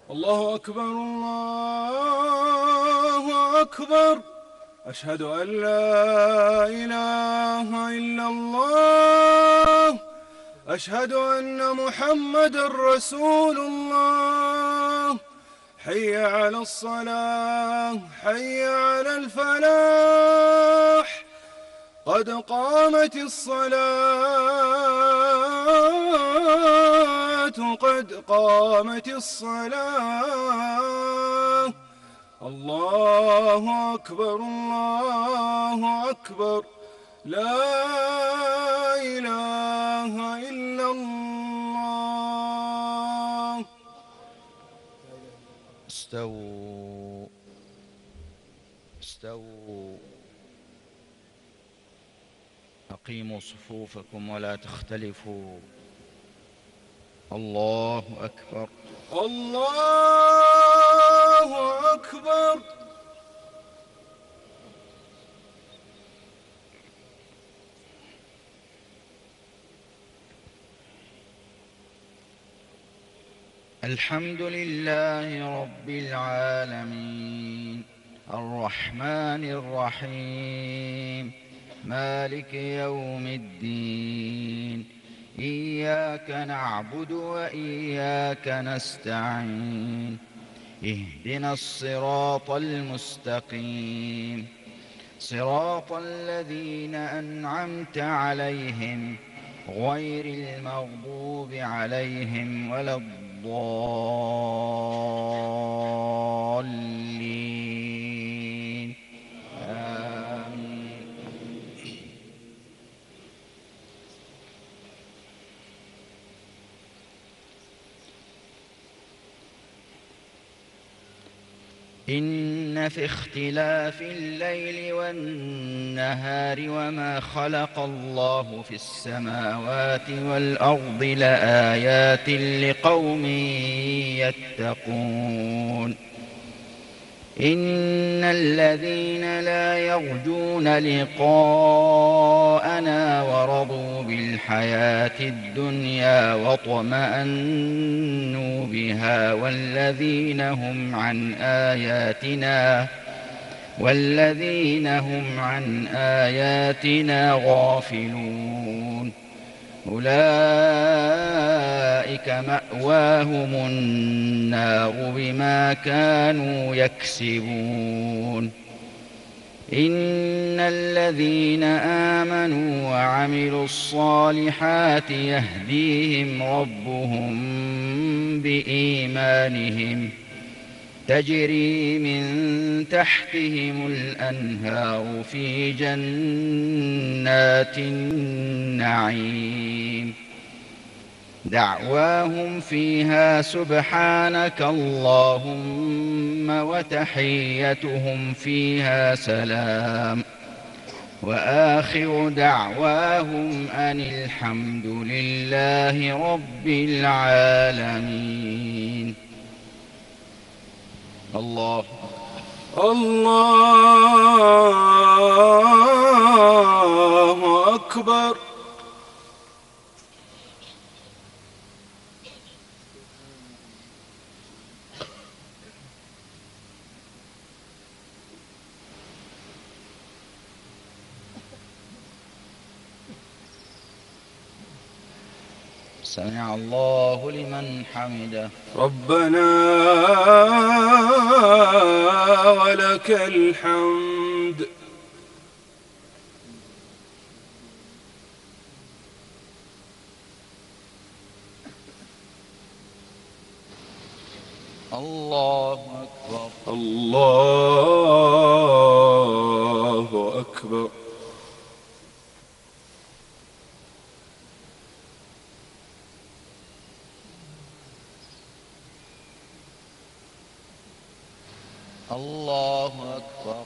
الله أكبر الله أكبر. أشهد أن لا إله إلا الله. أشهد أن محمدا رسول الله. حي على الصلاة، حي على الفلاح، قد قامت الصلاة، قد قامت الصلاة. الله أكبر الله أكبر. لا إله إلا الله. استووا استووا. أقيموا صفوفكم ولا تختلفوا. الله أكبر. الله أكبر. الحمد لله رب العالمين، الرحمن الرحيم، مالك يوم الدين. إياك نعبد وإياك نستعين. اهدنا الصراط المستقيم، صراط الذين أنعمت عليهم غير المغضوب عليهم ولا الضالين. آمين. إن في اختلاف الليل والنهار وما خلق الله في السماوات والأرض لآيات لقوم يتقون. إن الذين لا يرجون لقاءنا ورضوا بالحياة الدنيا واطمأنوا بها والذين هم عن آياتنا غافلون. أولئك مأواهم النار بما كانوا يكسبون. إن الذين آمنوا وعملوا الصالحات يهديهم ربهم بإيمانهم، تجري من تحتهم الأنهار في جنات النعيم. دعواهم فيها سبحانك اللهم وتحيتهم فيها سلام، وآخر دعواهم أن الحمد لله رب العالمين. الله الله أكبر. سمع الله لمن حمده. ربنا ولك الحمد. الله أكبر. الله أكبر. الله أكبر.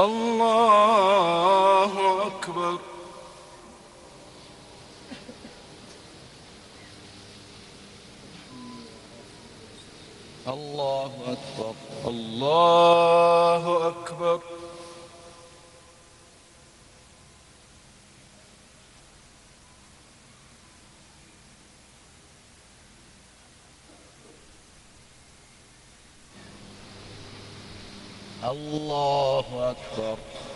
الله أكبر. الله أكبر. الله أكبر. الله أكبر.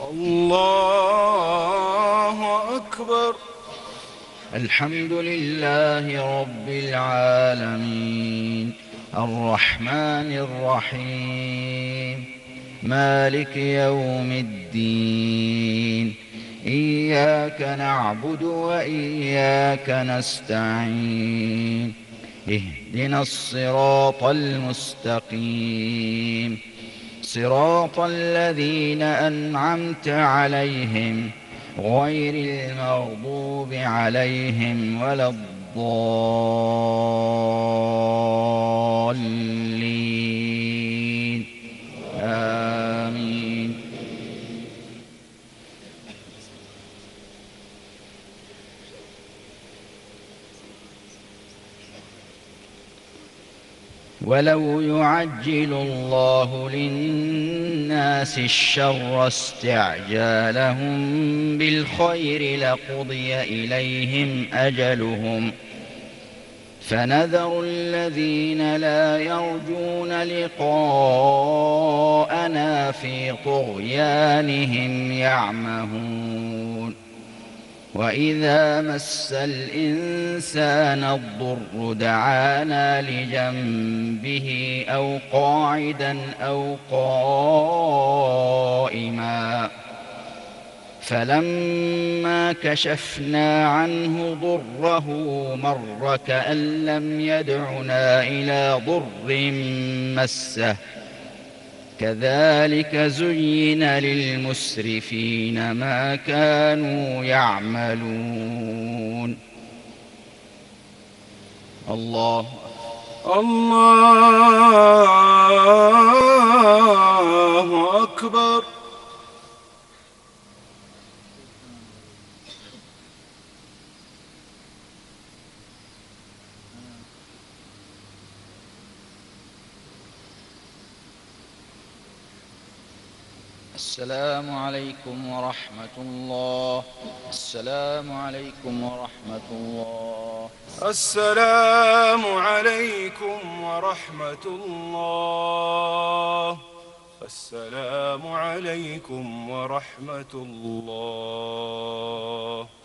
الله أكبر. الحمد لله رب العالمين الرحمن الرحيم مالك يوم الدين إياك نعبد وإياك نستعين اهدنا الصراط المستقيم صراط الذين أنعمت عليهم غير المغضوب عليهم ولا الضالين آمين. ولو يعجل الله للناس الشر استعجالهم بالخير لقضي إليهم أجلهم فنذر الذين لا يرجون لقاءنا في طغيانهم يعمهون. وإذا مس الإنسان الضر دعانا لجنبه أو قاعدا أو قائما فلما كشفنا عنه ضره مر كأن لم يدعنا إلى ضر مسه كذلك زين للمسرفين ما كانوا يعملون. الله أكبر. السلام عليكم ورحمة الله. السلام عليكم ورحمة الله. السلام عليكم ورحمة الله. السلام عليكم ورحمة الله.